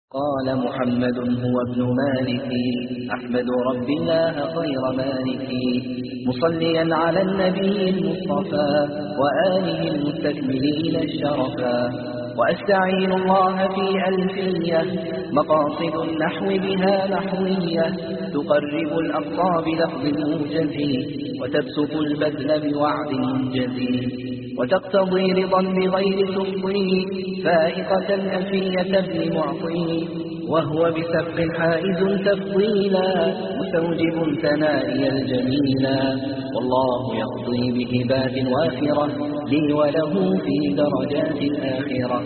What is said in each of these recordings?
قال محمد هو ابن مالك أحمد رب الله خير مالك مصليا على النبي المصطفى وآله المستكملين الشرفا وأستعين الله في ألفية مقاصد النحو بها نحوية تقرب الأقصى بلفظ موجز وتبسط البذل بوعد منجز وتقتضي رضا بغير سخطي فائقة ألفية ابن معطي وهو بسبق حائز تفضيلا مستوجب ثنائي الجميلا والله يقضي بهبات وافرة لي وله في درجات الآخرة.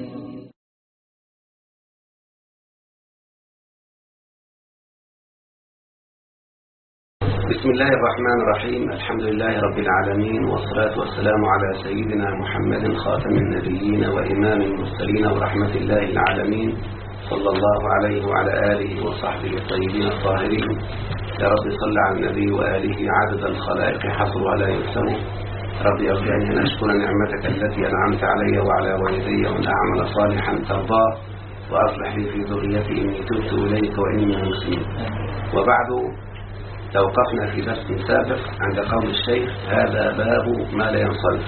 بسم الله الرحمن الرحيم. الحمد لله رب العالمين، والصلاة والسلام على سيدنا محمد خاتم النبيين وإمام المرسلين ورحمة الله العالمين صلى الله عليه وعلى آله وصحبه الطيبين الطاهرين. يا رب صل على النبي وآله عدد الخلائق حصرها لا يقسم. رب ارجعني أن أشكر نعمتك التي أنعمت علي وعلى والدي وأن أعمل صالحا ترضاه وأصلح لي في ذريتي إني تبت إليك وإني مسلم. وبعد، توقفنا في درس سابق عند قول الشيخ: هذا باب ما لا ينصرف.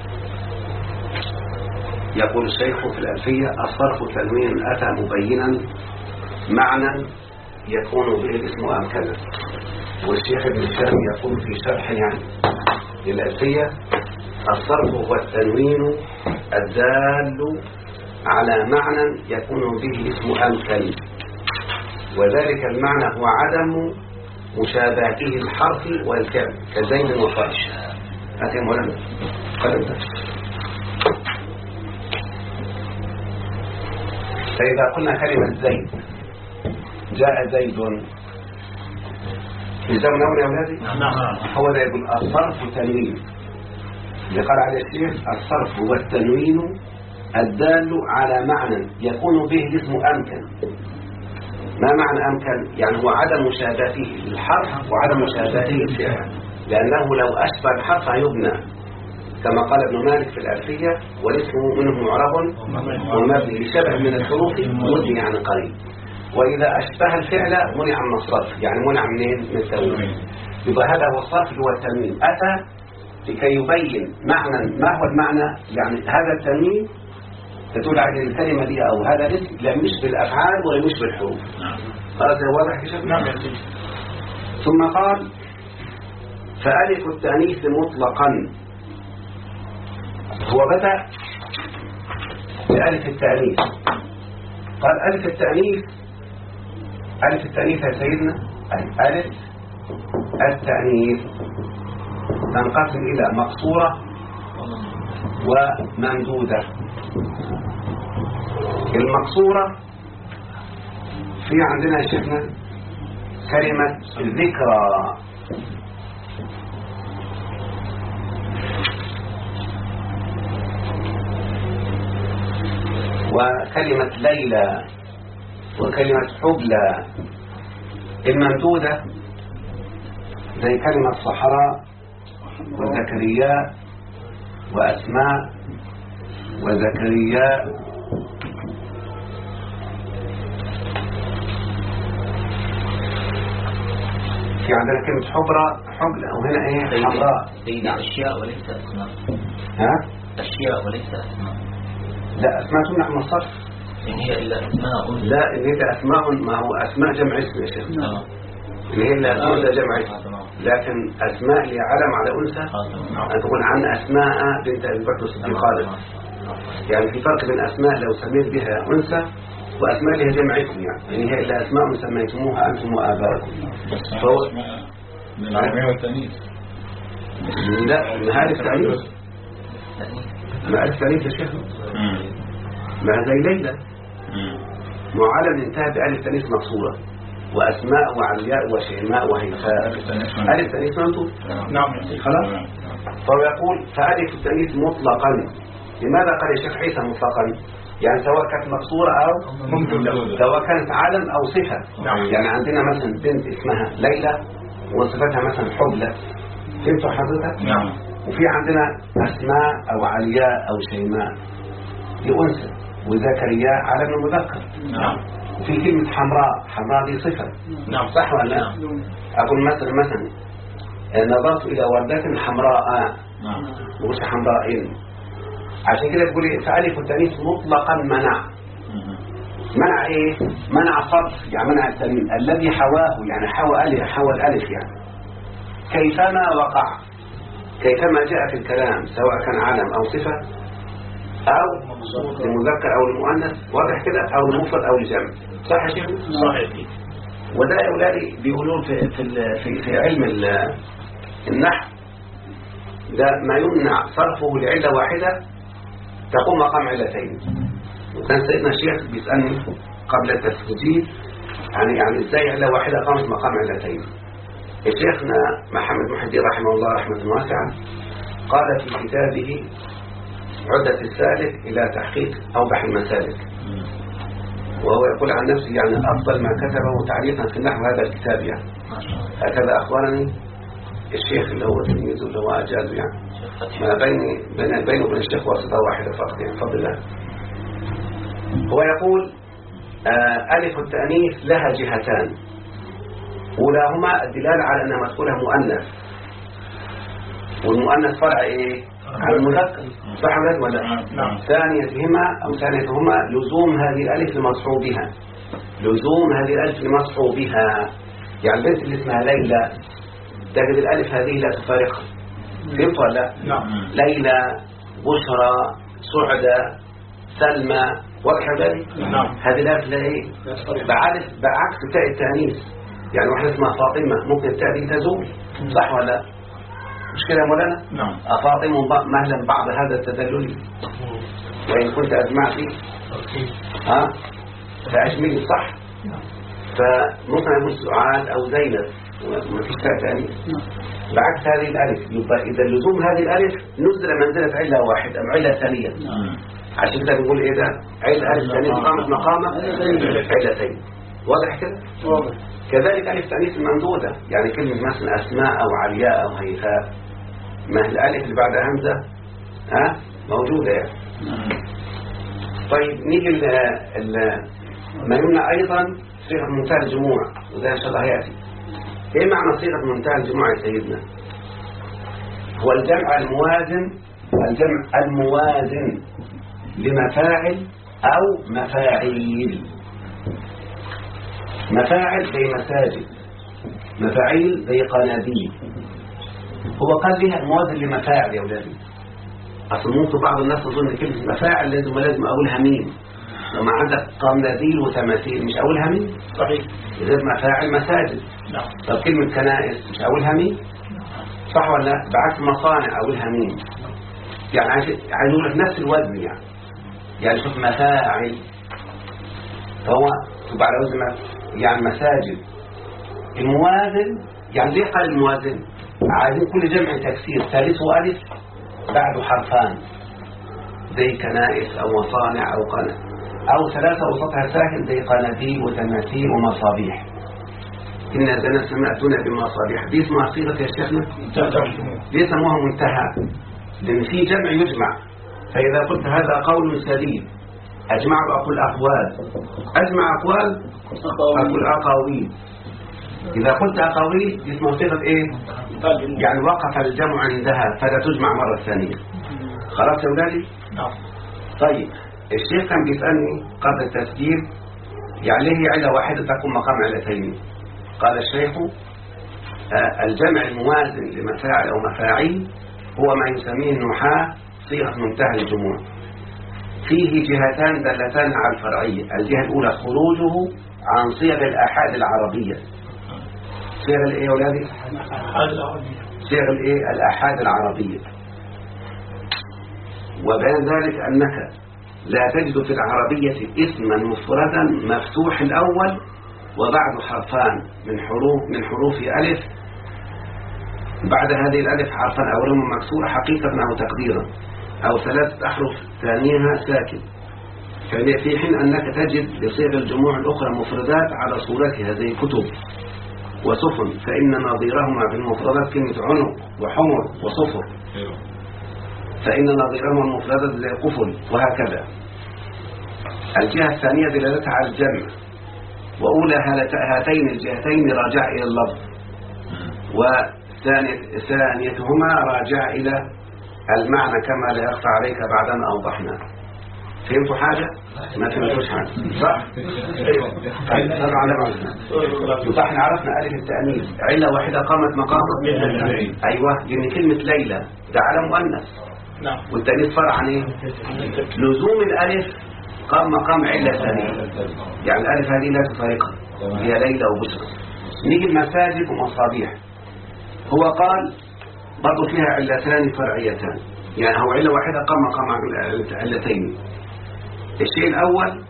يقول الشيخ في الألفية: الصرف تنوين أتى مبينا معنى يكون به الاسم أمكنا. والشيخ ابن الشام يقول في شرح للألفية: الصرف هو التنوين الدال على معنى يكون به الاسم أمكن، وذلك المعنى هو عدم مشابهته الحرف والفعل كزيد وفرش. هات يا مولانا قلم ده. فإذا قلنا كلمة زيد، جاء زيد، إلزام نون يا أولادي؟ نعم. هو ده يقول الصرف تنوين. اللي قال عليه الشيخ: الصرف هو التنوين الدال على معنى يكون به الاسم أمكن. ما معنى أمكن؟ يعني هو عدم مشابهته للحرف وعدم مشابهته للفعل، لأنه لو أشبه الحرف يبنى، كما قال ابن مالك في الألفية: والاسم منه معرب ومبني لشبه من الحروف مبني عن قريب. وإذا أشبه الفعل منع من الصرف، يعني منع منين؟ من التنوين. يبقى هذا هو الصرف اللي هو التنوين. أتى لكي يبين معنى. ما هو المعنى؟ يعني هذا التنوين تدل على الكلمة دي أو هذا الاسم لا يشبه الأفعال ولا يشبه الحروف. خلاص واضح يا شباب؟ نعم. ثم قال: فألف التأنيث مطلقا. هو بدأ بألف التأنيث. قال: ألف التأنيث. ألف التأنيث يا سيدنا، ألف التأنيث تنقسم إلى مقصورة وممدودة. المقصورة في عندنا شفنا كلمة ذكرى، وكلمة ليلى، وكلمة حبلى. الممدودة زي كلمة صحراء وزكريا وأسماء وزكريا. في عندنا كلمة حبلى، وهنا ايه؟ حمراء. سيدي أشياء وليس أسماء. ها؟ أشياء وليس أسماء. لا، أسماء تمنع من الصرف. إن هي إلا أسماء. لا، إن هي أسماء، ما هو أسماء جمع اسم يا شيخ. اللي هي إلا أسماء ده جمع اسم. لكن أسماء اللي علم على أنثى أن تقول عن أسماء بنت أبي بكر الصديق خالد. يعني في فرق بين أسماء لو سميت بها أنثى وأسماء لها جمع اسم، يعني هي إلا أسماء سميتموها أنتم وآباؤكم. فهو من العربية والتأنيث. لا، من هذه التأنيث. ما التأنيث يا شيخ؟ ما زي ليلى معلم انتهى بألف تأنيث مقصورة، وأسماء وعلياء وشيماء وهيفاء. ألف تأنيث ممدود. نعم. خلاص. فهو يقول: فألف التأنيث مطلقا. لماذا قال الشيخ عيسى مطلقا؟ يعني سواء كانت مقصورة أو ممدودة، سواء كانت علم أو صفة. يعني عندنا مثلا بنت اسمها ليلى وصفتها مثلا حبلى. فهمتوا حضرتك؟ نعم. وفي عندنا أسماء أو علياء أو شيماء لأنثى، وزكريا علم المذكر. نعم. وفي كلمة حمراء. حمراء دي صفة. نعم. صح ولا لا؟ أقول مثلا نظرت إلى وردة حمراء. نعم. مش حمراء. عشان كده تقول إيه؟ فألف التانيث مطلقا منع. منع إيه؟ منع صرف، يعني منع التنوين الذي حواه، يعني حوى الألف يعني. كيفما وقع، كيفما جاء في الكلام سواء كان علم أو صفة أو المذكر أو المؤنث، واضح كده، أو المفرد أو الجمع. صح يا شيخ؟ صحيح. وده يا أولادي بيقولون في علم النحو ده ما يمنع صرفه لعلة واحدة تقوم مقام علتين. وكان سيدنا الشيخ بيسألني قبل التسجيل يعني ازاي علة واحدة قامت مقام علتين. شيخنا محمد محي الدين رحمه الله رحمة واسعة قال في كتابه عدة السالك إلى تحقيق أوضح المسالك، وهو يقول عن نفسه يعني أفضل ما كتبه تعليقا في النحو هذا الكتاب يعني. هكذا أخبرني الشيخ اللي هو تلميذه اللي هو أجازه يعني. ما بينه وبين الشيخ واسطة واحدة فقط يعني بفضل الله. هو يقول ألف التأنيث لها جهتان، أولاهما الدلالة على أنها مذكورة مؤنث، والمؤنث فرع إيه؟ على المذكر. صح ولا لا؟ ثانيتهما لزوم هذه الألف لمصحوبها. لزوم هذه الألف لمصحوبها، يعني البنت اللي اسمها ليلى تجد الألف هذه لا تفارقها. فهمت ولا لا؟ ليلى، بشرى، سعدة، سلمى، واضح بالي؟ هذه الألف لا إيه؟ بعكس تاء التأنيث. يعني واحدة اسمها فاطمة ممكن التاء دي تزول. صح ولا لا؟ مش كده يا مولانا؟ نعم. أفاطم مهلا بعض هذا التدلل وإن كنت أجمعت فأجملي صح. فممكن أقول سعاد أو زينب وما فيش تاء تأنيث. بعكس هذه الألف، يبقى إذا لزوم هذه الألف نزل منزلة علة واحدة أو علة ثانية. عشان كده بنقول إيه ده؟ علة ألف ثانية قامت مقامة علتين. واضح كده؟ واضح. كذلك ألف تأنيث الممدودة، يعني كلمة مثلا أسماء أو علياء أو هيفاء، ما الألف اللي بعد همزة موجودة يعني. طيب نيجي ما يمنع أيضا صيغة منتهى الجموع، وده إن شاء الله يأتي. إيه معنى صيغة منتهى الجموع يا سيدنا؟ هو الجمع الموازن لمفاعل أو مفاعيل. مفاعل زي مساجد، مفاعيل زي قناديل. هو قال لها الموازن لمفاعل يا أولادي. أصل ممكن بعض الناس تظن كلمة مفاعل لازم أقولها مين. لما عندك قناديل وتماثيل مش أقولها مين؟ صحيح. إذا مفاعل مساجد. طب كلمة كنائس مش أقولها مين؟ صح ولا لا؟ بعكس مصانع أقولها مين؟ يعني عايز أقول نفس الوزن يعني شوف مفاعل، فهو تبقى على وزن يعني مساجد. الموازن يعني ليه قال الموازن؟ عايزين كل جمع تكسير ثالثه ألف بعده حرفان زي كنائس أو مصانع أو قناة، أو ثلاثة وسطها ساكن زي قناديل وتماثيل ومصابيح. إن الذين سمعتنا بمصابيح دي اسمها صيغة يا شيخنا؟ ليه سموها منتهى؟ لأن في جمع يجمع. فإذا قلت هذا قول سديد أجمع أقول أقوال، أجمع أقوال أقول أقاويل. إذا قلت أقاويل دي اسمها صيغة إيه؟ يعني وقف الجمع عندها فلا تجمع مرة ثانية. خلاص يا أولادي؟ طيب الشيخ كان بيسألني قبل التسجيل يعني ليه علة واحدة تقوم مقام علتين؟ قال الشيخ الجمع الموازن لمفاعل أو مفاعيل هو ما يسميه النحاة صيغة منتهى الجموع. فيه جهتان دلتان على الفرعية. الجهة الأولى خروجه عن صيغ الآحاد العربية. صيغ الإيه يا أولادي؟ صيغ الإيه؟ الآحاد العربية. وبين ذلك أنك لا تجد في العربية اسما مفردا مفتوح الأول وبعد حرفان من حروف ألف، بعد هذه الألف حرفا أو رم مكسور حقيقة أو تقديرا، أو ثلاثة أحرف ثانيها ساكن. في حين أنك تجد لصيغ الجموع الأخرى مفردات على صورتها زي كتب وسفن، فإن نظيرهما في المفردات كلمة عنق وحمر وصفر، فإن نظيرهما المفردات زي قفل وهكذا. الجهة الثانية دلالتها على الجمع، وأولى هاتين الجهتين راجع إلى اللفظ، وثانيتهما راجع إلى المعنى كما لا يخفى عليك بعدما أوضحنا. فهمتوا حاجة؟ ما فهمتوش حاجة صح؟ طيب يبقى احنا عرفنا ألف التأنيث علة واحدة قامت مقام أيوة، لأن كلمة ليلى ده علم مؤنث والتأنيث فرع عن ايه؟ لزوم الألف قام مقام علة ثانية، يعني الألف هذه لا تفارقها، هي ليلى وبشرى. نيجي المساجد ومصابيح، هو قال برضو فيها علتان فرعيتان، يعني هو علة واحدة قام مقام علتين. الشيء الأول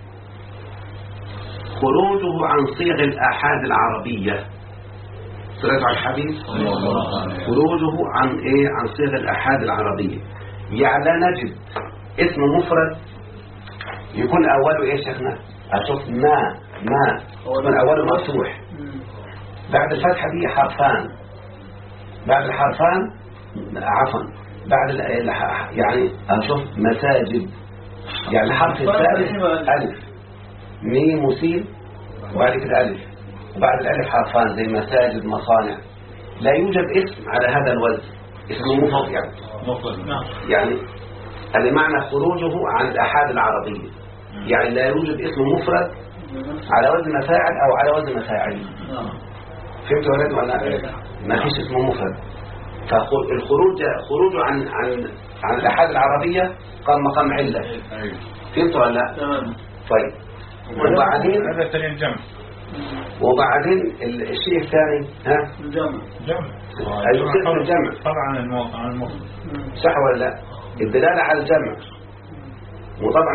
خروجه عن صيغ الآحاد العربية، صلى على الحديث، خروجه عن ايه؟ عن صيغ الآحاد العربية. يعني لا نجد اسم مفرد يكون أوله ايه شيخنا؟ أشوف ما يكون أوله مفتوح، بعد الفتحة دي حرفان، بعد الحرفان عفوا بعد يعني أشوف مساجد، يعني الحرف الثالث ألف ميم وسين وبعد كده ألف، وبعد الألف حرفان زي مساجد مصانع. لا يوجد اسم على هذا الوزن اسمه مفرد، يعني المعنى خروجه عن الآحاد العربية، يعني لا يوجد اسم مفرد على وزن فاعل أو على وزن مفاعل. فهمت يا ولد ولا ما فيش اسم مفرد؟ فالخروج عن الآحاد العربية قام مقام علة. فهمت ولا لا؟ طيب وبعدين هذا الثاني الجمع، وبعدين الشيء الثاني ها جمع أيوة الجمع طبعا عن المفرد صح ولا لا؟ الدلالة على الجمع، وطبعا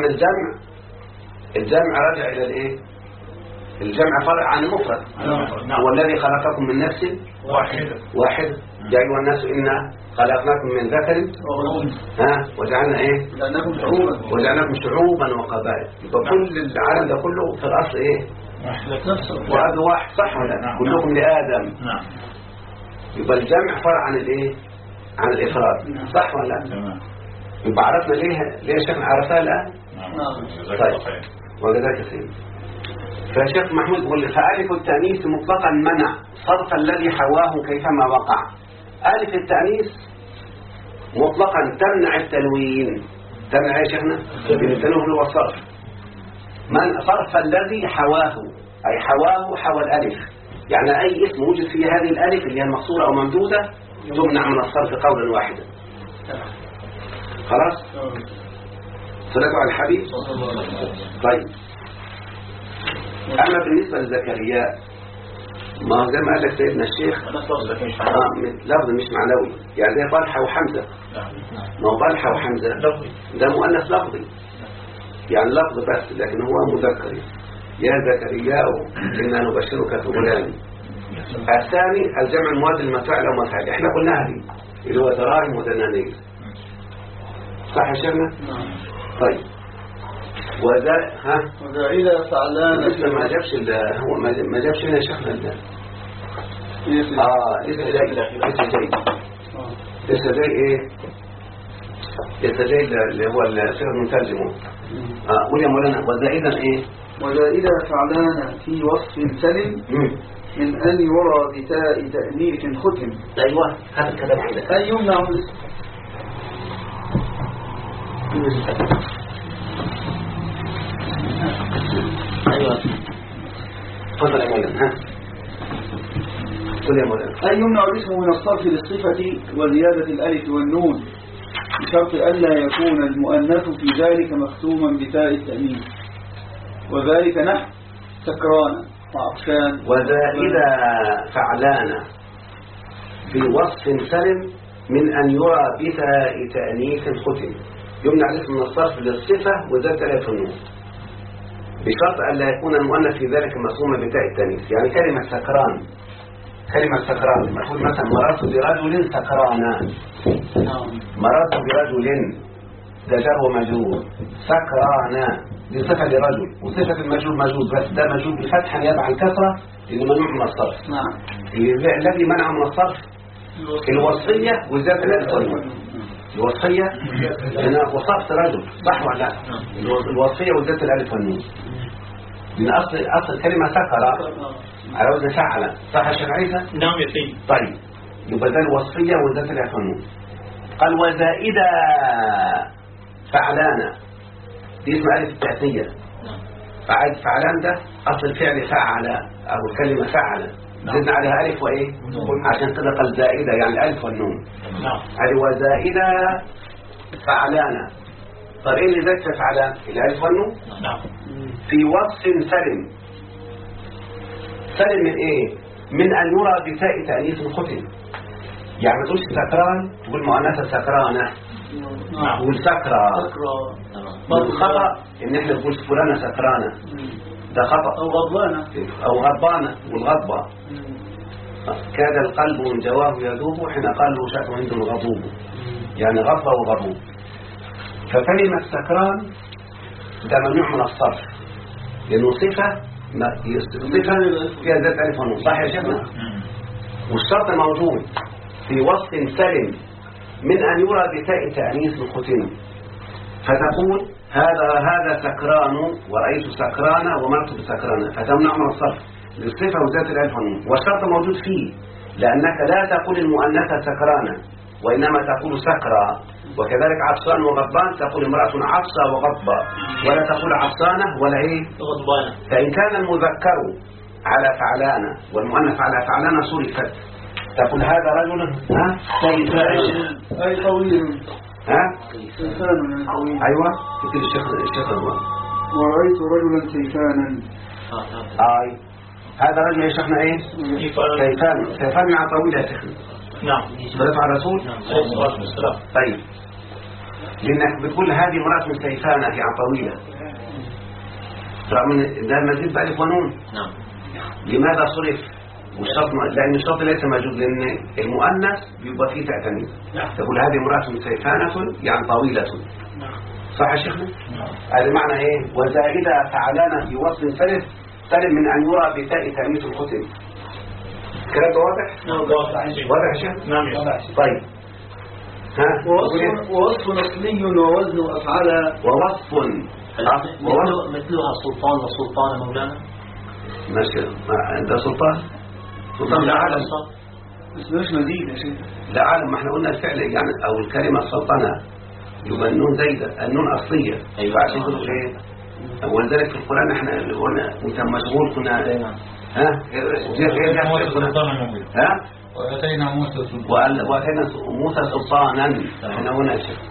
الجمع راجع إلى الايه؟ الجمع فرع عن المفرد. هو الذي خلقكم من نفس واحدة يا أيها الناس إنا خلقناكم من ذكر وجعلنا ايه؟ وجعلناكم شعوبا وقبائل. يبقى كل العالم ده كله في الأصل ايه؟ وهذا واحد صح ولا لا؟ كلكم لآدم. يبقى الجمع فرع عن الايه؟ عن الإفراد صح ولا لا؟ يبقى عرفنا ليه شيخنا عرفها الآن؟ طيب وجزاك سيدي. فالشيخ محمود يقول فألف التأنيث مطلقا منع صرف الذي حواه كيفما وقع. ألف التأنيث مطلقا تمنع التنوين. تمنع يا شيخنا؟ التنوين هو الصرف. من صرف الذي حواه أي حوى الألف، يعني أي اسم وجد فيه هذه الألف اللي هي المقصورة أو ممدودة تمنع من الصرف قولا واحدا. خلاص؟ صلاتوا على الحبيب. طيب أما بالنسبة لزكريا ما هو زي ما قال لك سيدنا الشيخ لفظ مش معنوي، يعني زي طلحة وحمزة. ما هو طلحة وحمزة ده مؤنث لفظي، يعني لفظ بس لكن هو مذكر. يا زكريا إنا نبشرك بغلام. الثاني الجمع المواد المفاعل ومفاعل، احنا قلناها دي اللي هو دراهم ودنانير صح يا شيخنا؟ طيب وذا إذا فعلان لسه ما جابش هو ما جابش هنا شيخنا لسه زي ايه؟ لسه زي اللي هو الشيخ المترجم. قول يا مولانا وذا إذا ايه؟ وذا إذا فعلان في وصف سلم من أن يرى بتاء تأنيث ختم. ايوه هذا الكلام عندك. أي يمنع الاسم. ايوه تفضل يا مولانا. قول يا مولانا. أي يمنع الاسم من الصرف للصفة وزيادة الألف والنون بشرط ألا يكون المؤنث في ذلك مختوما بتاء التأنيث، وذلك نحو سكران وعطشان. وذا إذا فعلان في وصف سلم من أن يرى بتاء تأنيث ختم يمنع الاسم من الصرف للصفة وزيادة الألف والنون بشرط أن لا يكون المؤنث في ذلك مصوما بتاء التأنيث. يعني كلمة سكران نقول مثلا مررت برجل سكرانا، مررت برجل ده جر ومجرور، سكرانا دي صفة لرجل، وصفة المجرور مجرور بس ده مجرور بفتحا يبع الكسرة لأنه ممنوع من الصرف. الذي منع من الصرف الوصية وزيادة الألف والنون. الوصية أنا وصفت رجل صح ولا لا؟ الوصية وزيادة الألف والنون. من أصل الكلمة سكر على وزن فعل. صح يا شيخ عيسى؟ نعم يا سيدي. طيب يبقى ده الوصفية وده الأفنون. قال وزائدة فعلانة، دي اسم ألف التأثير. فعلان ده أصل الفعل فعل أو الكلمة فعل، زدنا عليها ألف وإيه عشان كده قال زائدة يعني الألف والنون. هذه وزائدة فعلانة. طيب إيه اللي زاد في فعلان؟ الألف والنون. في وصف سلم. سلم من إيه؟ من أن يرى بتاء تأنيث ختم. يعني ما تقولش سكران تقول مؤنثة سكرانة، تقول سكرة. والخطأ إن إحنا نقول فلانة سكرانة، ده خطأ. أو غضبانة والغضبة. كاد القلب من جواه يذوب حين قال له شأت عنده الغضوب، يعني غضبة وغضوب. فكلمة سكران ده ممنوع من الصرف لأنه صفة فيها ذات ألف ونون. صح يا شيخنا؟ والشرط موجود في وصف سلم من أن يرى بتاء تأنيث ختم، فتقول هذا سكران ورأيت سكرانة ومرت بسكرانة، فتمنع من الصرف للصفة وذات الألف والنون. والشرط موجود فيه لأنك لا تقول المؤنثة سكرانة وإنما تقول سكرى. وكذلك عطشان وغضبان تقول امرأة عطشة وغضبة، ولا تقول عطشانة ولا إيه غضبانة. فإن كان المذكر على فعلانة والمؤنث على فعلانة صرفت، تقول هذا رجل سيفان أي قوي سيفان. أيوة كتير الشيخ أدوان ورأيت رجلا سيفانا. هذا رجل يا شيخنا إيه سيفان مع طويلة يا شيخنا. نعم. صلى على الرسول. طيب لأنك بتقول هذه امرأة سيفانة يعني طويلة، رغم ان ده مزيد بألف ونون. نعم. لماذا صرف؟ والشرط لأن الشرط ليس موجود، لأن المؤنث بيبقى فيه تأتمين. تقول هذه امرأة سيفانة يعني طويلة. صح يا شيخنا؟ هذا معنى ايه؟ وزائدة فعلانة في وصف سلم من أن يرى بتاء تأنيث الختم. الكلام ده واضح؟ واضح يا شيخ؟ نعم يا شيخ. طيب ووصف أصلي ووزن أفعال. ووصف مثلها سلطان وسلطانة مولانا. ماشي. ده سلطان لا عالم. بس مش مزيد يا شيخ. لا عالم. ما احنا قلنا الفعل يعني او الكلمة السلطنة يبقى النون زايدة، النون أصلية. فعشان كده ايه ولذلك في القرآن احنا اللي قلنا انت مشغول كنا وأتينا موسى سلطانا. احنا هنا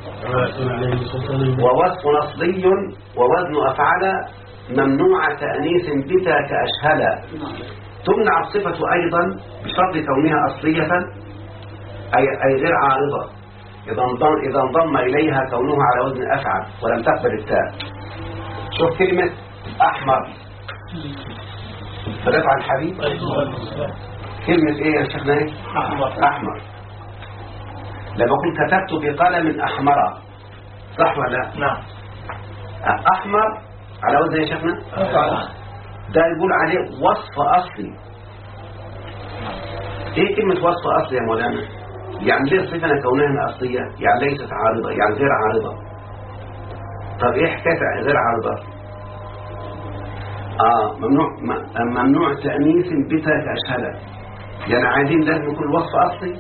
ووصف أصلي ووزن أفعل ممنوع تأنيث بتا كأشهل. تمنع الصفة أيضا بشرط كونها أصلية أي غير عارضة إذا انضم إليها كونها على وزن أفعل ولم تقبل التاء. شوف كلمة أحمر فدفع الحبيب. كلمة إيه يا شيخنا إيه؟ أحمر. لما أقول كتبت بقلم أحمر صح ولا لا؟ نعم. أحمر على وزن يا شيخنا ده يقول عليه وصف أصلي. إيه كلمة وصف أصلي يا مولانا؟ يعني ليه صفنا كونها أصلية؟ يعني ليست عارضة يعني غير عارضة. طب إيه حكاية غير عارضة؟ ممنوع تأنيث بتا كأشهد. يعني عايزين لازم يكون وصف أصلي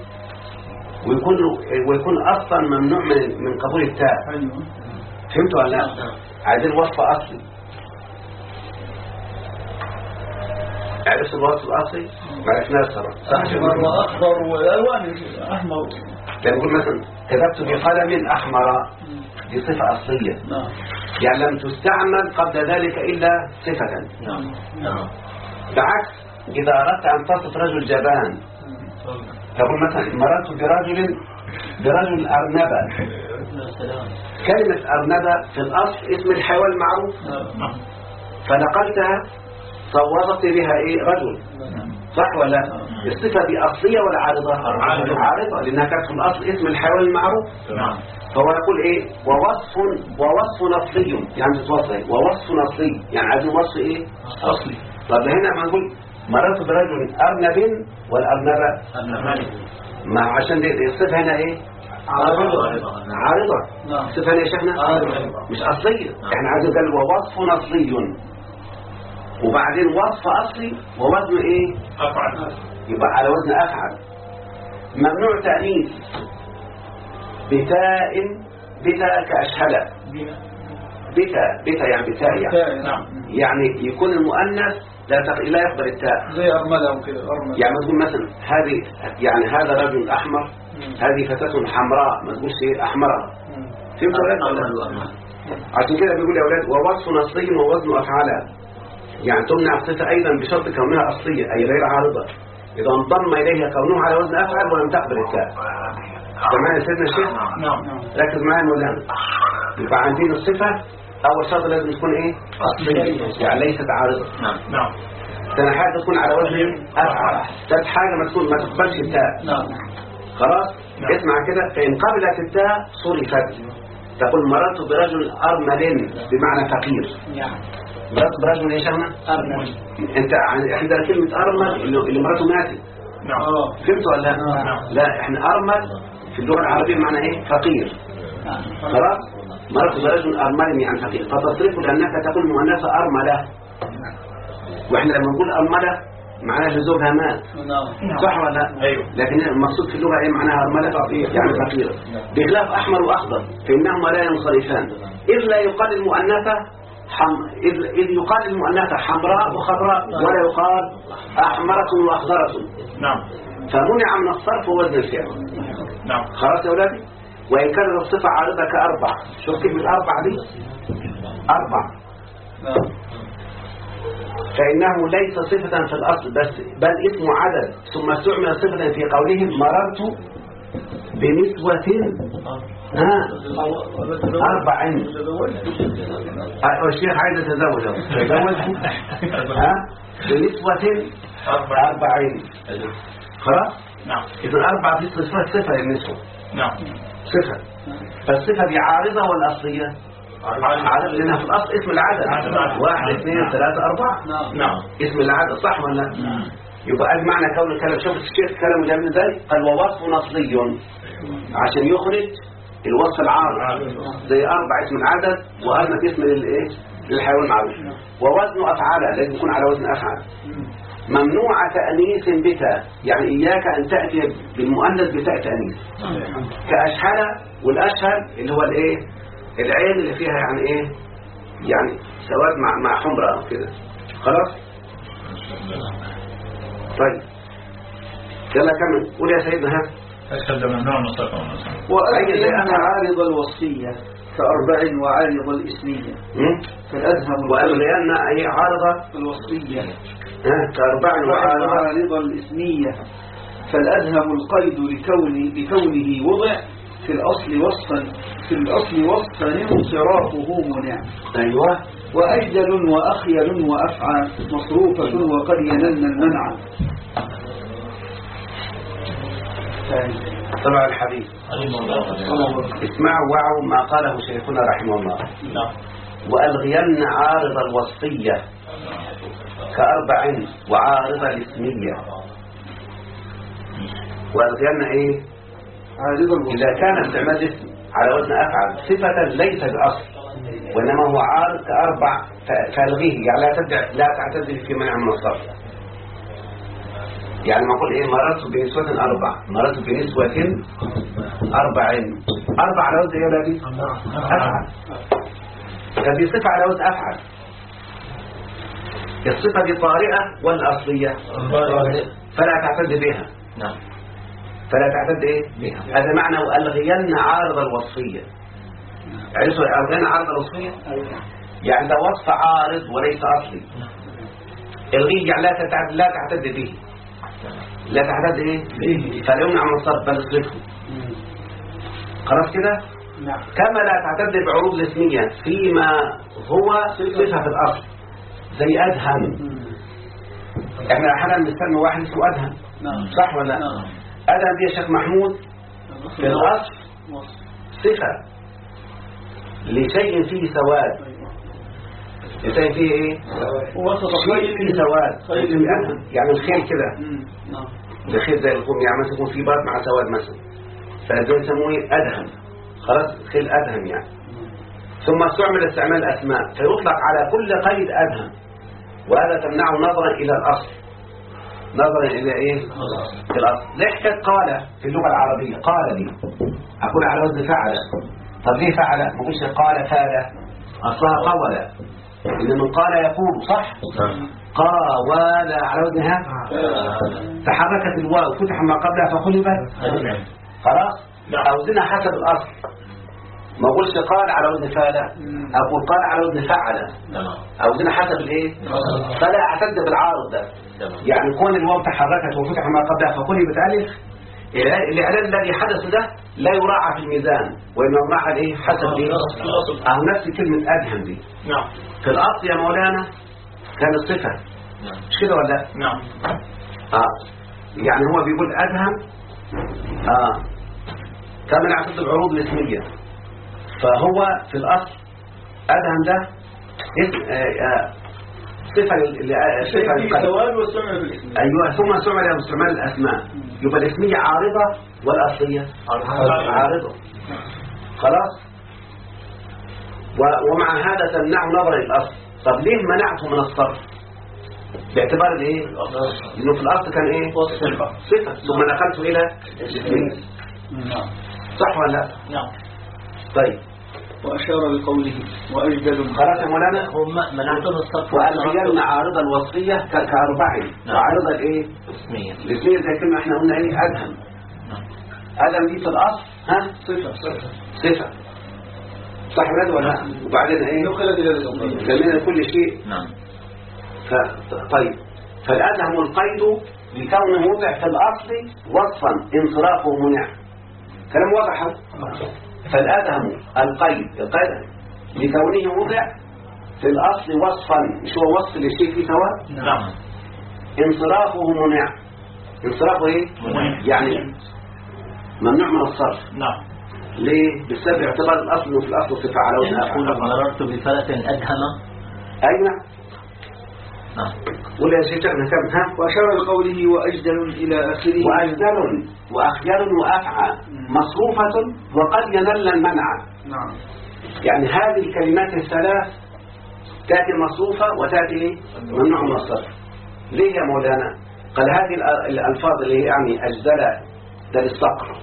ويكون أصلا ممنوع من قبول التاء. فهمتوا ولا لا؟ عايزين وصف أصلي. عرفت الوصف الأصلي؟ ما عرفناه الصراحة. أحمر وأخضر والألوان أحمر. يعني نقول مثلا كتبت بقلم أحمر، دي صفة أصلية. يعني لم تستعمل قبل ذلك إلا صفة. بعكس إذا أردت أن تصف رجل جبان تقول مثلا مررت برجل أرنبة. كلمة أرنبة في الأصل اسم الحيوان المعروف، فنقلتها صوّبت بها إيه رجل. صح ولا الصفة دي أصلية ولا عارضة؟ عارضة لأنها كانت في الأصل اسم الحيوان المعروف. فهو يقول إيه ووصف أصلي يعني تتوصل ووصف أصلي يعني عايزين وصف إيه أصلي. طب هنا ما نقول مررت برجل أرنب والأرنبة ما عشان دي الصفة هنا إيه عارضة. الصفة هنا يا شيخنا مش أصلية. احنا عايزين قال ووصف أصلي وبعدين وصف أصلي ووزن إيه؟ أفعل. يبقى على وزن أفعل. ممنوع تأنيث بتاء كأشهل. بتا يعني بتاء يعني. نعم. يعني يكون المؤنث لا يقبل التاء. زي أرملة وكده أرملة. يعني ما تقول مثلا هذه يعني هذا رجل أحمر، هذه فتاة حمراء، ما تقولش إيه أحمرها. فهمت ولا لا؟ عشان كده بيقول يا أولاد ووصف نصي ووزن أفعال، يعني تمنع الصفة أيضا بشرط كونها أصلية أي غير عارضة، إذا انضم إليها كونه على وزن أفعل ولم تقبل التاء. تمام يا سيدنا الشيخ؟ نعم. ركز معايا مولانا. يبقى عندنا الصفة أول شرط لازم تكون إيه؟ أصلية، يعني ليست عارضة. نعم. ثاني حاجة تكون على وزن أفعل. ثالث حاجة ما تقبلش التاء. نعم. خلاص؟ اسمع كده، فإن قبلت التاء صرفت. تقول مررت برجل أرمل بمعنى فقير. مررت برجل إيه شغلنا؟ أرمل. أنت عندنا كلمة أرمل اللي مرته ماتت. نعم. فهمت ولا لا؟ نعم. لا احنا أرمل في اللغة العربية معنى إيه؟ فقير. خلاص؟ مررت برجل أرمل يعني فقير، فتصرفه لأنك تقول مؤنثة أرملة. وإحنا لما نقول أرملة معناها زوجها مات. صح ولا لا؟ أيوه. لكن المقصود في اللغة إيه معناها أرملة؟ يعني فقيرة. بخلاف أحمر وأخضر فإنهما لا ينصرفان، إذ لا يقال المؤنثة إذ يقال المؤنثة حمراء وخضراء ولا يقال أحمرة وأخضرة. نعم. فمنع من الصرف ووزن الفعل. نعم. خلاص يا أولادي؟ وإن كانت الصفة عارضة كأربع. شوف كلمة أربع دي، أربع فإنه ليس صفة في الأصل بل اسم عدد، ثم استعمل صفة في قولهم مررت بنسوة أربع. الشيخ عايز يتزوج بنسوة أربع. خلاص؟ نعم. إذن أربع في صفة للنسوة. نعم. صفة. فالصفة دي عارضة ولا أصلية؟ عدد لأنها في الأصل اسم العدد. 1 2 3 4. نعم. اسم العدد صح ولا لا؟ يبقى معنى كون الكلام. شوف الشيخ كلامه جميل ازاي. قال ووصف نصلي عشان يخرج الوصف العارض زي 4 اسم العدد وأرمت اسم للايه للحيوان المعروف. ووزن أفعال لازم يكون على وزن أفعال. ممنوع تأنيث بتاء، يعني إياك أن تأتي بالمؤنث بتاء تأنيث كأشهل. والأشهل اللي هو الايه العين اللي فيها يعني ايه يعني سواد مع حمرة كده. خلاص؟ طيب يلا كمل قول يا سيدنا. ها أشهد ممنوع من الصفة والنصب. وأن عارض الوصفية كأربع وعارض الإسمية فالأذهب وألغيان أي عارضة الوصفية كأربع وعارض الإسمية فالأذهب القيد لكونه وضع في الأصل وصفا انصرافه منع. أيوة. وأجدل وأخيل وأفعى مصروفة وقد ينلن المنع. طبعا الحديث اسمعوا وعوا ما قاله شيخنا رحمه الله. وألغين عارض الوصفية كأربع وعارض الاسمية. وألغين ايه إذا كان استعمال اسم على وزن أفعل صفة ليس بأصل وإنما هو عارض كأربع فألغيه، يعني لا تعتذر في منع من الصرف. يعني ما أقول إيه مررت بنسوة أربع، مررت بنسوة أربع. أربع على وزن إيه ولادي؟ أفعل. هذه صفة على وزن أفعل. الصفة دي طارئة ولا أصلية؟ فلا تعتد بها. نعم. فلا تعتد إيه؟ بها. هذا معنى وألغين عارض الوصفية. عرفتوا ألغين عارض الوصفية؟ يعني ده وصف عارض وليس أصلي. الغي يعني لا تعتد به. لا تعتد إيه؟ فلا يمنع من الصرف بل الصرف. خلاص كده؟ نعم. كما لا تعتد بعروض الاسمية فيما هو صفة في الأصل زي أدهم. احنا أحيانا نستنى واحد اسمه أدهم. صح ولا لا؟ أدهم دي يا شيخ محمود في الأصل صفة لشيء فيه سواد. لشيء فيه ايه؟ شيء فيه سواد يعني الخيل كده. الخيل زي القوم يعني مثلا يكون فيه باب مع سواد مثلا فده يسموه أدهم. خلاص خيل أدهم يعني. ثم استعمل استعمال أسماء فيطلق على كل قيد أدهم وهذا تمنعه نظرا إلى الأصل. نظرا إلى إيه؟ الأصل. ليه حكاية قال في اللغة العربية؟ قال لي أقول على وزن فعل. طب ليه فعل؟ ما قلش قال فعل، أصلها قول، إن من قال يقول، صح؟ قاول على وزنها تحركت الواو فتح ما قبلها فقلبت، خلاص؟ أوزنها حسب الأصل. ما قلش قال على وزن فعل، أقول قال على وزن فعل، أوزنها حسب الإيه؟ فلا أعتد بالعارض ده. يعني كون الواو تحركت وفتح ما قبلها فقلبت ألف، الإعلان الذي حدث ده لا يراعى في الميزان، وإنما يراعى الإيه؟ حسب الإيه؟ أو نفس كلمة أدهم دي. نعم. في الأصل يا مولانا كان الصفة، مش كده ولا؟ نعم. يعني هو بيقول أدهم كما نعتبر العروض الاسمية، فهو في الأصل أدهم ده اسم صفة السواد والسمع في الاسم. أيوة، ثم سمع باستعمال الأسماء، يبقى الاسمية عارضة والأصلية عارضة، خلاص. ومع هذا تمنع نظر الأصل. طب ليه منعته من الصرف؟ باعتبار الايه؟ لأنه في الأصل كان ايه؟ صفة، ثم نقلته إلى الاسمية. صح ولا لا؟ نعم. طيب، وأشار بقوله وأجدل. خلاص يا مولانا. هم منعته من الصرف. وألغينا عارضة الوصفية كأربعين، وعارضة الايه؟ الاسمية زي كلمة احنا قلنا ايه؟ أدهم. أدهم دي في الأصل صفة، صح ولا لا؟ وبعدين ايه؟ جميل كل شيء. نعم. طيب، فالأدهم القيد لكونه وضع في الأصل وصفا انصرافه منع. كلام واضح. فالأدهم القيد لكونه وضع في الأصل وصفا، مش هو وصف للشيء فيه سواء؟ نعم. انصرافه منع. انصرافه ايه؟ يعني ممنوع من الصرف. نعم. ليه؟ بسبب اعتبار الأصل وفي الأصل صفة على وزن أقول مررت بفلة أدهم. أين؟ نعم. ولا شيء كم؟ وأشار بقوله وأجدل إلى آخره. وأجدل وأخجل وأفعى مصروفة وقد ينل المنع. نعم. يعني هذه الكلمات الثلاث تأتي مصروفة وتأتي ممنوع من الصرف. ليه يا مولانا؟ قال هذه الألفاظ اللي يعني أجدل ده للصقر،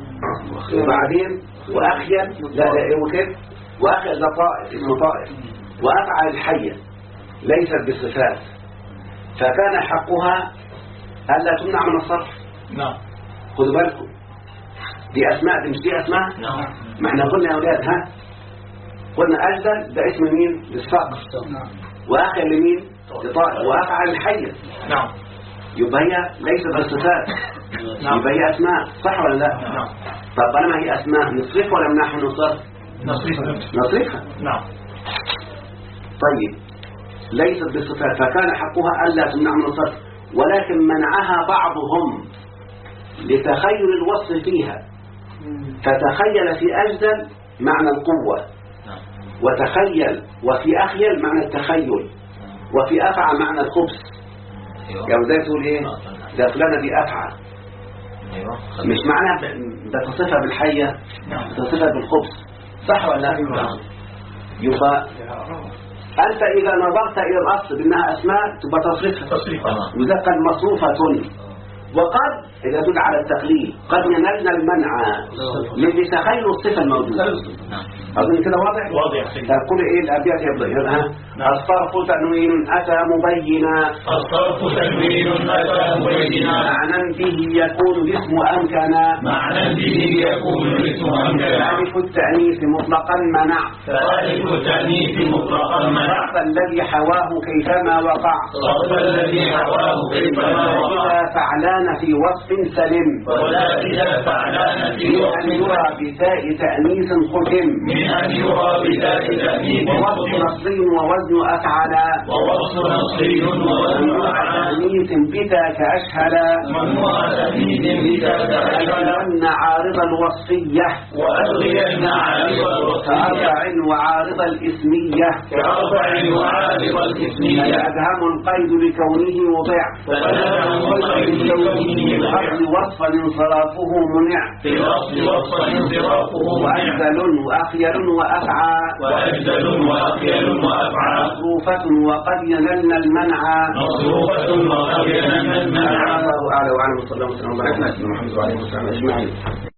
وبعدين وأخجل لا وكيف، وأخجل ده طائف اسمه طائف، وأفعى الحية ليست بصفات، فكان حقها ألا تمنع من الصرف. نعم. خذوا بالكم، دي أسماء، دي مش دي أسماء. نعم. ما احنا قلنا يا أولاد قلنا أجدل ده اسم مين؟ للصقر. نعم. وأخجل لمين؟ لطائف، وأفعى الحية. نعم. يبقى هي ليست بصفات، يبقى هي أسماء، صح ولا لا؟ نعم. طب طالما هي أسماء نصرف ولا منحن نصرف؟ نصرفها. نعم. طيب، ليست بصفات، فكان حقها ألا تمنع من الصرف، ولكن منعها بعضهم لتخيل الوصف فيها، فتخيل في أجدل معنى القوة، وتخيل وفي أخيل معنى التخيل، وفي أفعى معنى الخبث. يعني زي تقول إيه؟ ده فلانة دي أفعى، مش معناها بتصفها بالحية، بتصفها بالخبث، صح ولا لا؟ يبقى أنت إذا نظرت إلى الأصل بأنها أسماء تبقى تصريفها، وإذا كان مصروفة، وقد إذا تدل على التقليل قد ينلنا المنع لتخيل الصفة الموجودة. أظن كده واضح؟ تقول إيه الأبيات يبدأ الصرف تنوين أتى مبينا، الصرف تنوين أتى مبينا، معنى به يكون الاسم أمكنا، معنى به يكون الاسم أمكنا، ألف التأنيث مطلقا منع، فألف التأنيث مطلقا منع، صرف الذي حواه كيفما وقع، صرف الذي حواه كيفما وقع، إذا فعلان في وصف سلم، ولا إذا فعلان في من وصف أن يرى بتاء تأنيث ختم، من أن يرى بذات تأنيث ووصف نصري ووزن أفعلا، ووصف نصري ووزن أفعلا، تأنيث بتا كأشهلا ممنوع تأنيث بذاك أشهلا أن عارض الوصفية وألغين عارض الوصفية كأربع وعارض الإسمية كأربع وعارض الإسمية فيأدهم القيد لكونه وضع فلهم القيد لكونه الأصل وصفا انصرافه منع في الأصل وصفا انصرافه منع وأجدل وأخيل وأفعى وأجدل وأخيل وأفعى مصروفة وقد ينلن المنع مصروفة وقد ينمى المنع. الله أعلى وأعلم، صلى الله عليه وسلم وبارك على محمد وعلى آله وصحبه أجمعين.